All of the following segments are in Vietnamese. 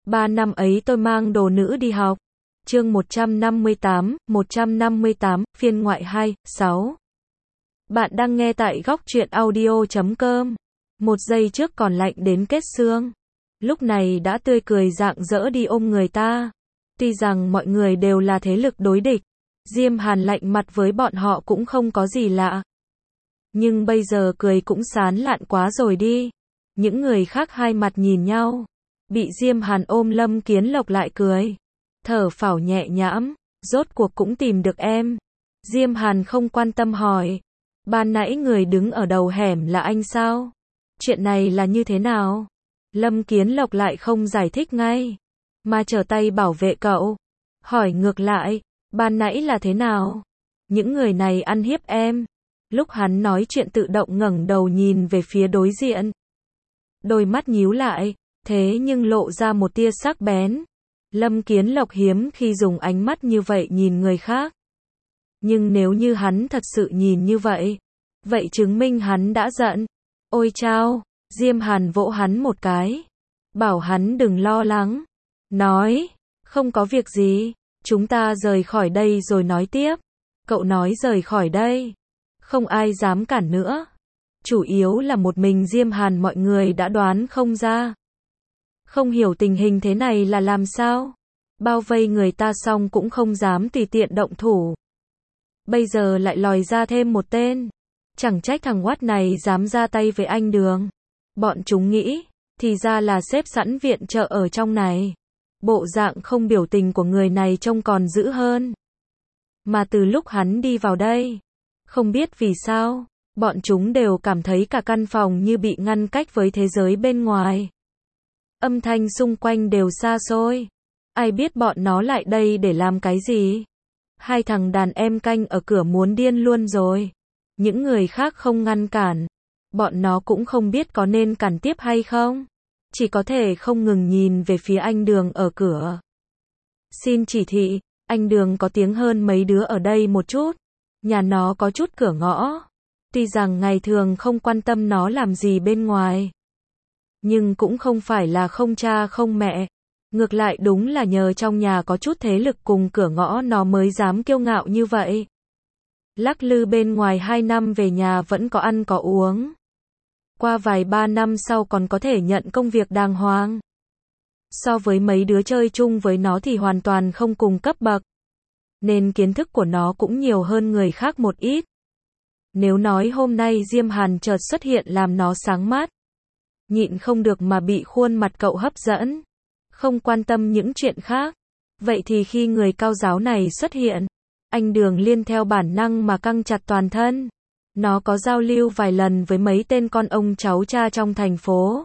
3 năm ấy tôi mang đồ nữ đi học. Chương 158, phiên ngoại 2, 6. Bạn đang nghe tại góc truyện audio.com. Một giây trước còn lạnh đến kết xương, lúc này đã tươi cười rạng rỡ đi ôm người ta. Tuy rằng mọi người đều là thế lực đối địch, Diêm Hàn lạnh mặt với bọn họ cũng không có gì lạ. Nhưng bây giờ cười cũng sán lạn quá rồi đi. Những người khác hai mặt nhìn nhau. Bị Diêm Hàn ôm, Lâm Kiến Lộc lại cười, thở phào nhẹ nhõm, rốt cuộc cũng tìm được em. Diêm Hàn không quan tâm hỏi, ban nãy người đứng ở đầu hẻm là anh sao? Chuyện này là như thế nào? Lâm Kiến Lộc lại không giải thích ngay, mà trở tay bảo vệ cậu, hỏi ngược lại, ban nãy là thế nào? Những người này ăn hiếp em. Lúc hắn nói chuyện tự động ngẩng đầu nhìn về phía đối diện. Đôi mắt nhíu lại, thế nhưng lộ ra một tia sắc bén. Lâm Kiến Lộc hiếm khi dùng ánh mắt như vậy nhìn người khác. Nhưng nếu như hắn thật sự nhìn như vậy, vậy chứng minh hắn đã giận. Ôi chao, Diêm Hàn vỗ hắn một cái, bảo hắn đừng lo lắng. Nói, không có việc gì, chúng ta rời khỏi đây rồi nói tiếp. Cậu nói rời khỏi đây, không ai dám cản nữa. Chủ yếu là một mình Diêm Hàn mọi người đã đoán không ra. Không hiểu tình hình thế này là làm sao. Bao vây người ta xong cũng không dám tùy tiện động thủ. Bây giờ lại lòi ra thêm một tên. Chẳng trách thằng Watt này dám ra tay với anh Đường. Bọn chúng nghĩ, thì ra là xếp sẵn viện trợ ở trong này. Bộ dạng không biểu tình của người này trông còn dữ hơn. Mà từ lúc hắn đi vào đây, không biết vì sao, bọn chúng đều cảm thấy cả căn phòng như bị ngăn cách với thế giới bên ngoài. Âm thanh xung quanh đều xa xôi. Ai biết bọn nó lại đây để làm cái gì? Hai thằng đàn em canh ở cửa muốn điên luôn rồi. Những người khác không ngăn cản. Bọn nó cũng không biết có nên cản tiếp hay không. Chỉ có thể không ngừng nhìn về phía anh Đường ở cửa. Xin chỉ thị, anh Đường có tiếng hơn mấy đứa ở đây một chút. Nhà nó có chút cửa ngõ. Tuy rằng ngày thường không quan tâm nó làm gì bên ngoài, nhưng cũng không phải là không cha không mẹ. Ngược lại đúng là nhờ trong nhà có chút thế lực cùng cửa ngõ nó mới dám kiêu ngạo như vậy. Lắc lư bên ngoài 2 năm về nhà vẫn có ăn có uống. Qua vài 3 năm sau còn có thể nhận công việc đàng hoàng. So với mấy đứa chơi chung với nó thì hoàn toàn không cùng cấp bậc. Nên kiến thức của nó cũng nhiều hơn người khác một ít. Nếu nói hôm nay Diêm Hàn chợt xuất hiện làm nó sáng mắt, nhịn không được mà bị khuôn mặt cậu hấp dẫn, không quan tâm những chuyện khác. Vậy thì khi người cao giáo này xuất hiện, anh Đường Liên theo bản năng mà căng chặt toàn thân. Nó có giao lưu vài lần với mấy tên con ông cháu cha trong thành phố,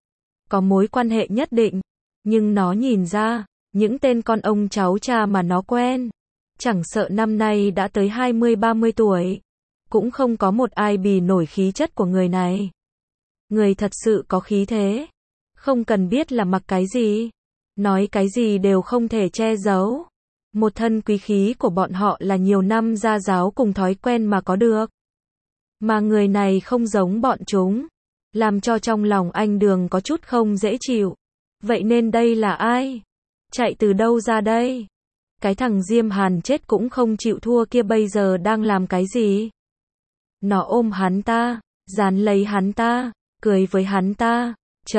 có mối quan hệ nhất định, nhưng nó nhìn ra, những tên con ông cháu cha mà nó quen, chẳng sợ năm nay đã tới 20-30 tuổi, cũng không có một ai bì nổi khí chất của người này. Người thật sự có khí thế, không cần biết là mặc cái gì, nói cái gì đều không thể che giấu. Một thân quý khí của bọn họ là nhiều năm gia giáo cùng thói quen mà có được. Mà người này không giống bọn chúng, làm cho trong lòng anh Đường có chút không dễ chịu. Vậy nên đây là ai? Chạy từ đâu ra đây? Cái thằng Diêm Hàn chết cũng không chịu thua kia bây giờ đang làm cái gì? Nó ôm hắn ta, dán lấy hắn ta, cười với hắn ta.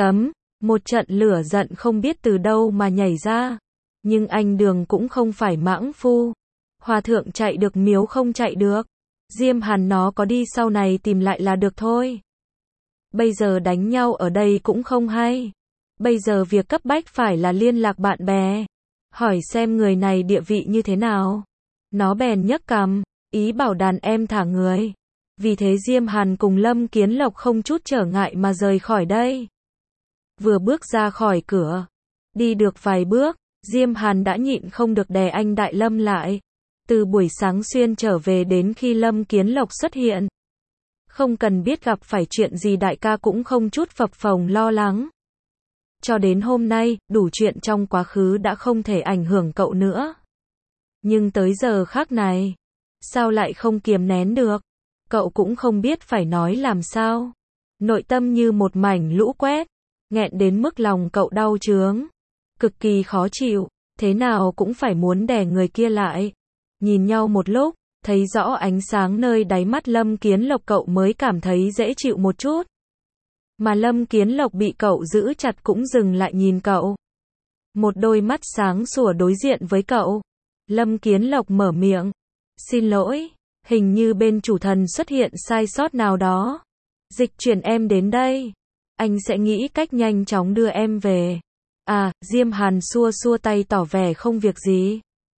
Một trận lửa giận không biết từ đâu mà nhảy ra. Nhưng anh Đường cũng không phải mãng phu. Hòa thượng chạy được miếu không chạy được. Diêm Hàn nó có đi sau này tìm lại là được thôi. Bây giờ đánh nhau ở đây cũng không hay. Bây giờ việc cấp bách phải là liên lạc bạn bè, hỏi xem người này địa vị như thế nào. Nó bèn nhấc cằm, ý bảo đàn em thả người. Vì thế Diêm Hàn cùng Lâm Kiến Lộc không chút trở ngại mà rời khỏi đây. Vừa bước ra khỏi cửa, đi được vài bước, Diêm Hàn đã nhịn không được đè anh Đại Lâm lại. Từ buổi sáng xuyên trở về đến khi Lâm Kiến Lộc xuất hiện, không cần biết gặp phải chuyện gì đại ca cũng không chút phập phồng lo lắng. Cho đến hôm nay, đủ chuyện trong quá khứ đã không thể ảnh hưởng cậu nữa. Nhưng tới giờ khắc này, sao lại không kiềm nén được? Cậu cũng không biết phải nói làm sao. Nội tâm như một mảnh lũ quét, nghẹn đến mức lòng cậu đau chướng. cực kỳ khó chịu, thế nào cũng phải muốn đè người kia lại. Nhìn nhau một lúc, thấy rõ ánh sáng nơi đáy mắt Lâm Kiến Lộc cậu mới cảm thấy dễ chịu một chút. Mà Lâm Kiến Lộc bị cậu giữ chặt cũng dừng lại nhìn cậu. Một đôi mắt sáng sủa đối diện với cậu. Lâm Kiến Lộc mở miệng. Xin lỗi, hình như bên chủ thần xuất hiện sai sót nào đó. Dịch chuyển em đến đây. Anh sẽ nghĩ cách nhanh chóng đưa em về. À, Diêm Hàn xua xua tay tỏ vẻ không việc gì.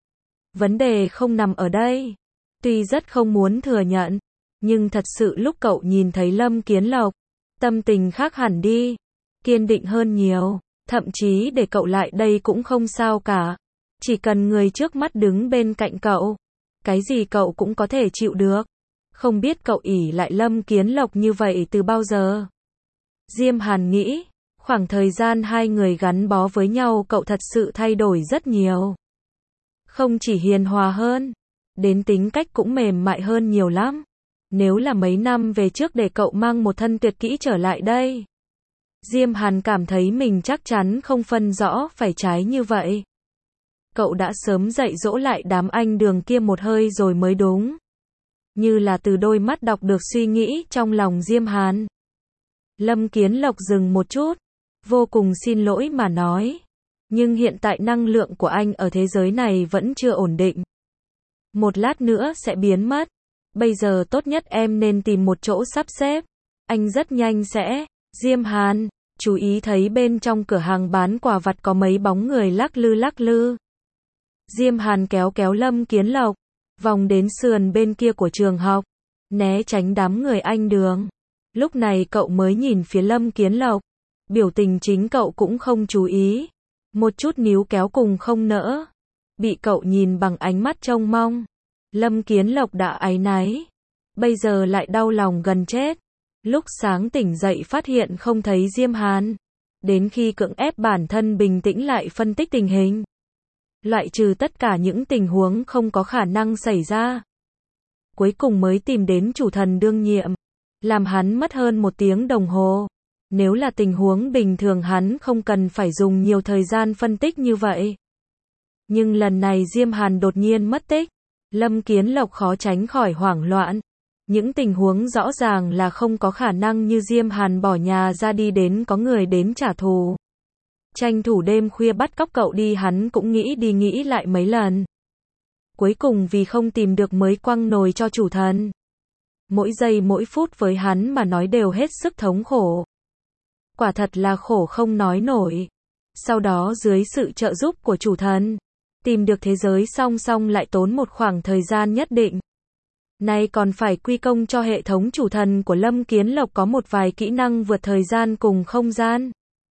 Vấn đề không nằm ở đây. Tuy rất không muốn thừa nhận, nhưng thật sự lúc cậu nhìn thấy Lâm Kiến Lộc, tâm tình khác hẳn đi, kiên định hơn nhiều, thậm chí để cậu lại đây cũng không sao cả. Chỉ cần người trước mắt đứng bên cạnh cậu, cái gì cậu cũng có thể chịu được. Không biết cậu ỷ lại Lâm Kiến Lộc như vậy từ bao giờ? Diêm Hàn nghĩ, khoảng thời gian hai người gắn bó với nhau cậu thật sự thay đổi rất nhiều. Không chỉ hiền hòa hơn, đến tính cách cũng mềm mại hơn nhiều lắm. Nếu là mấy năm về trước để cậu mang một thân tuyệt kỹ trở lại đây, Diêm Hàn cảm thấy mình chắc chắn không phân rõ phải trái như vậy. Cậu đã sớm dạy dỗ lại đám anh Đường kia một hơi rồi mới đúng. Như là từ đôi mắt đọc được suy nghĩ trong lòng Diêm Hàn. Lâm Kiến Lộc dừng một chút, vô cùng xin lỗi mà nói. Nhưng hiện tại năng lượng của anh ở thế giới này vẫn chưa ổn định. Một lát nữa sẽ biến mất. Bây giờ tốt nhất em nên tìm một chỗ sắp xếp. Anh rất nhanh sẽ. Diêm Hàn, chú ý thấy bên trong cửa hàng bán quà vặt có mấy bóng người lắc lư lắc lư. Diêm Hàn kéo kéo Lâm Kiến Lộc, vòng đến sườn bên kia của trường học, né tránh đám người anh Đường. Lúc này cậu mới nhìn phía Lâm Kiến Lộc, biểu tình chính cậu cũng không chú ý, một chút níu kéo cùng không nỡ. Bị cậu nhìn bằng ánh mắt trông mong, Lâm Kiến Lộc đã áy náy, bây giờ lại đau lòng gần chết. Lúc sáng tỉnh dậy phát hiện không thấy Diêm Hàn, đến khi cưỡng ép bản thân bình tĩnh lại phân tích tình hình, loại trừ tất cả những tình huống không có khả năng xảy ra, cuối cùng mới tìm đến chủ thần đương nhiệm, làm hắn mất hơn 1 tiếng đồng hồ. Nếu là tình huống bình thường hắn không cần phải dùng nhiều thời gian phân tích như vậy. Nhưng lần này Diêm Hàn đột nhiên mất tích, Lâm Kiến Lộc khó tránh khỏi hoảng loạn. Những tình huống rõ ràng là không có khả năng như Diêm Hàn bỏ nhà ra đi đến có người đến trả thù. Tranh thủ đêm khuya bắt cóc cậu đi hắn cũng nghĩ đi nghĩ lại mấy lần. Cuối cùng vì không tìm được mới quăng nồi cho chủ thần. Mỗi giây mỗi phút với hắn mà nói đều hết sức thống khổ. Quả thật là khổ không nói nổi. Sau đó dưới sự trợ giúp của chủ thần, tìm được thế giới song song lại tốn một khoảng thời gian nhất định. Nay còn phải quy công cho hệ thống chủ thần của Lâm Kiến Lộc có một vài kỹ năng vượt thời gian cùng không gian.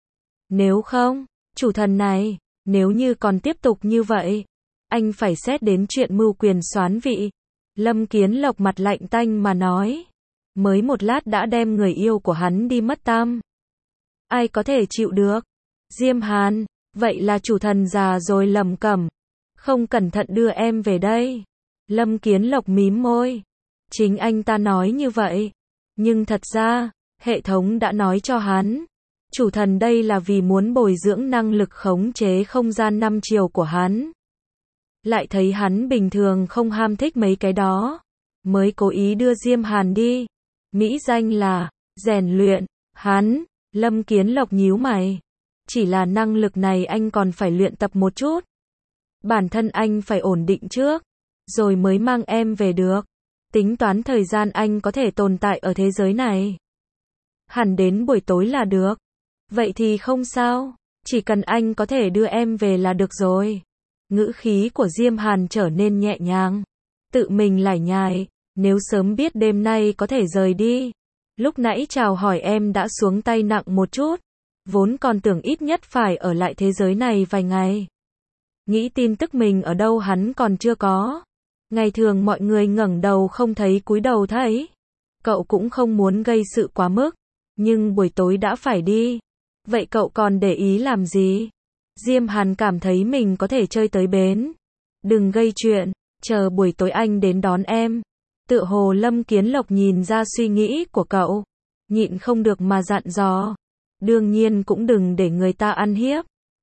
Nếu không, chủ thần này, nếu như còn tiếp tục như vậy, anh phải xét đến chuyện mưu quyền soán vị. Lâm Kiến Lộc mặt lạnh tanh mà nói. Mới một lát đã đem người yêu của hắn đi mất tăm. Ai có thể chịu được? Diêm Hàn, vậy là chủ thần già rồi lẩm cẩm. Không cẩn thận đưa em về đây. Lâm Kiến Lộc mím môi. Chính anh ta nói như vậy. Nhưng thật ra, hệ thống đã nói cho hắn. Chủ thần đây là vì muốn bồi dưỡng năng lực khống chế không gian 5 chiều của hắn. Lại thấy hắn bình thường không ham thích mấy cái đó. Mới cố ý đưa Diêm Hàn đi. Mỹ danh là, rèn luyện, hắn. Lâm Kiến Lộc nhíu mày. Chỉ là năng lực này anh còn phải luyện tập một chút. Bản thân anh phải ổn định trước. Rồi mới mang em về được. Tính toán thời gian anh có thể tồn tại ở thế giới này. Hẳn đến buổi tối là được. Vậy thì không sao. Chỉ cần anh có thể đưa em về là được rồi. Ngữ khí của Diêm Hàn trở nên nhẹ nhàng. Tự mình lải nhải. Nếu sớm biết đêm nay có thể rời đi. Lúc nãy chào hỏi em đã xuống tay nặng một chút. Vốn còn tưởng ít nhất phải ở lại thế giới này vài ngày. Nghĩ tin tức mình ở đâu hắn còn chưa có. Ngày thường mọi người ngẩng đầu không thấy cúi đầu thấy. Cậu cũng không muốn gây sự quá mức. Nhưng buổi tối đã phải đi. Vậy cậu còn để ý làm gì? Diêm Hàn cảm thấy mình có thể chơi tới bến. Đừng gây chuyện. Chờ buổi tối anh đến đón em. Tựa hồ Lâm Kiến Lộc nhìn ra suy nghĩ của cậu. Nhịn không được mà dặn dò. Đương nhiên cũng đừng để người ta ăn hiếp.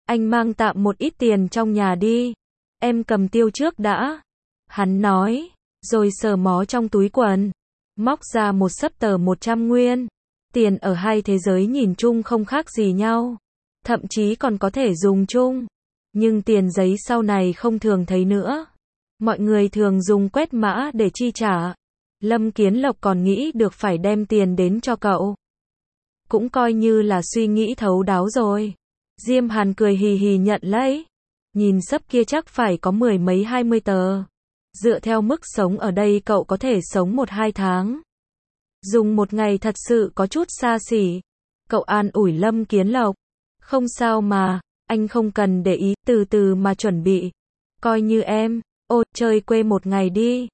anh mang tạm một ít tiền trong nhà đi. Em cầm tiêu trước đã. Hắn nói, rồi sờ mó trong túi quần. Móc ra một xấp tờ 100 nguyên. Tiền ở hai thế giới nhìn chung không khác gì nhau. Thậm chí còn có thể dùng chung. Nhưng tiền giấy sau này không thường thấy nữa. Mọi người thường dùng quét mã để chi trả. Lâm Kiến Lộc còn nghĩ được phải đem tiền đến cho cậu. Cũng coi như là suy nghĩ thấu đáo rồi. Diêm Hàn cười hì hì nhận lấy. Nhìn xấp kia chắc phải có 10 mấy 20 tờ. Dựa theo mức sống ở đây cậu có thể sống 1-2 tháng. Dùng một ngày thật sự có chút xa xỉ. Cậu an ủi Lâm Kiến Lộc. Không sao mà, anh không cần để ý, từ từ mà chuẩn bị. Coi như em, chơi quê một ngày đi.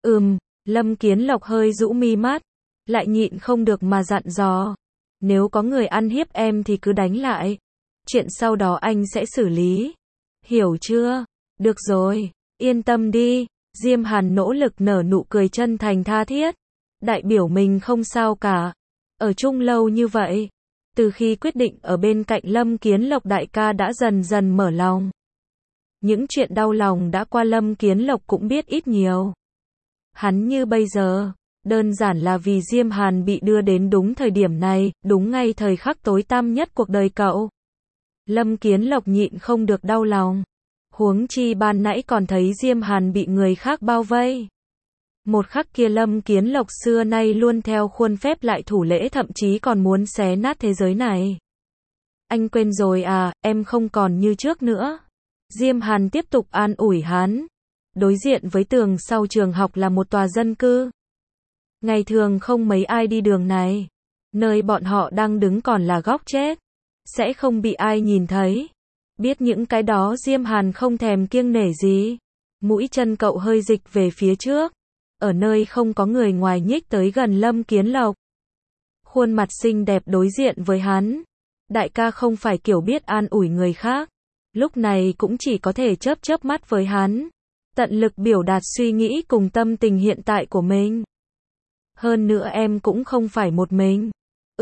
Lâm Kiến Lộc hơi rũ mi mắt. Lại nhịn không được mà dặn dò. Nếu có người ăn hiếp em thì cứ đánh lại. Chuyện sau đó anh sẽ xử lý. Hiểu chưa? Được rồi, yên tâm đi. Diêm Hàn nỗ lực nở nụ cười chân thành tha thiết. Đại biểu mình không sao cả. Ở chung lâu như vậy. Từ khi quyết định ở bên cạnh Lâm Kiến Lộc đại ca đã dần dần mở lòng. Những chuyện đau lòng đã qua Lâm Kiến Lộc cũng biết ít nhiều. Hắn như bây giờ, đơn giản là vì Diêm Hàn bị đưa đến đúng thời điểm này, đúng ngay thời khắc tối tăm nhất cuộc đời cậu. Lâm Kiến Lộc nhịn không được đau lòng. Huống chi ban nãy còn thấy Diêm Hàn bị người khác bao vây. Một khắc kia Lâm Kiến Lộc xưa nay luôn theo khuôn phép lại thủ lễ, thậm chí còn muốn xé nát thế giới này. Anh quên rồi à, em không còn như trước nữa. Diêm Hàn tiếp tục an ủi hắn. Đối diện với tường sau trường học là một tòa dân cư. Ngày thường không mấy ai đi đường này. Nơi bọn họ đang đứng còn là góc chết. Sẽ không bị ai nhìn thấy. Biết những cái đó Diêm Hàn không thèm kiêng nể gì. Mũi chân cậu hơi dịch về phía trước. Ở nơi không có người ngoài nhích tới gần Lâm Kiến Lộc. Khuôn mặt xinh đẹp đối diện với hắn. Đại ca không phải kiểu biết an ủi người khác. Lúc này cũng chỉ có thể chớp chớp mắt với hắn. Tận lực biểu đạt suy nghĩ cùng tâm tình hiện tại của mình. Hơn nữa em cũng không phải một mình.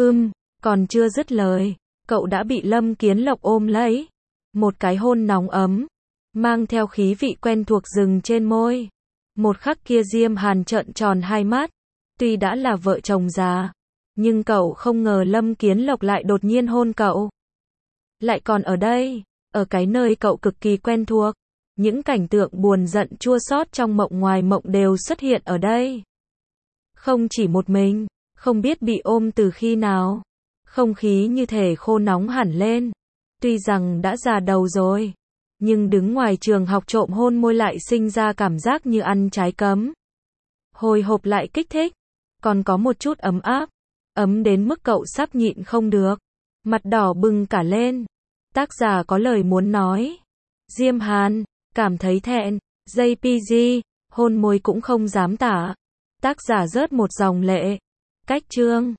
Còn chưa dứt lời. Cậu đã bị Lâm Kiến Lộc ôm lấy. Một cái hôn nóng ấm. Mang theo khí vị quen thuộc dừng trên môi. Một khắc kia Diêm Hàn trợn tròn hai mắt. Tuy đã là vợ chồng già. Nhưng cậu không ngờ Lâm Kiến Lộc lại đột nhiên hôn cậu. Lại còn ở đây. Ở cái nơi cậu cực kỳ quen thuộc. Những cảnh tượng buồn giận chua xót trong mộng ngoài mộng đều xuất hiện ở đây. Không chỉ một mình. Không biết bị ôm từ khi nào. Không khí như thể khô nóng hẳn lên. Tuy rằng đã già đầu rồi. Nhưng đứng ngoài trường học trộm hôn môi lại sinh ra cảm giác như ăn trái cấm. Hồi hộp lại kích thích. Còn có một chút ấm áp. Ấm đến mức cậu sắp nhịn không được. Mặt đỏ bừng cả lên. Tác giả có lời muốn nói. Diêm Hàn, cảm thấy thẹn. JPG, hôn môi cũng không dám tả. Tác giả rớt một dòng lệ. Cách chương.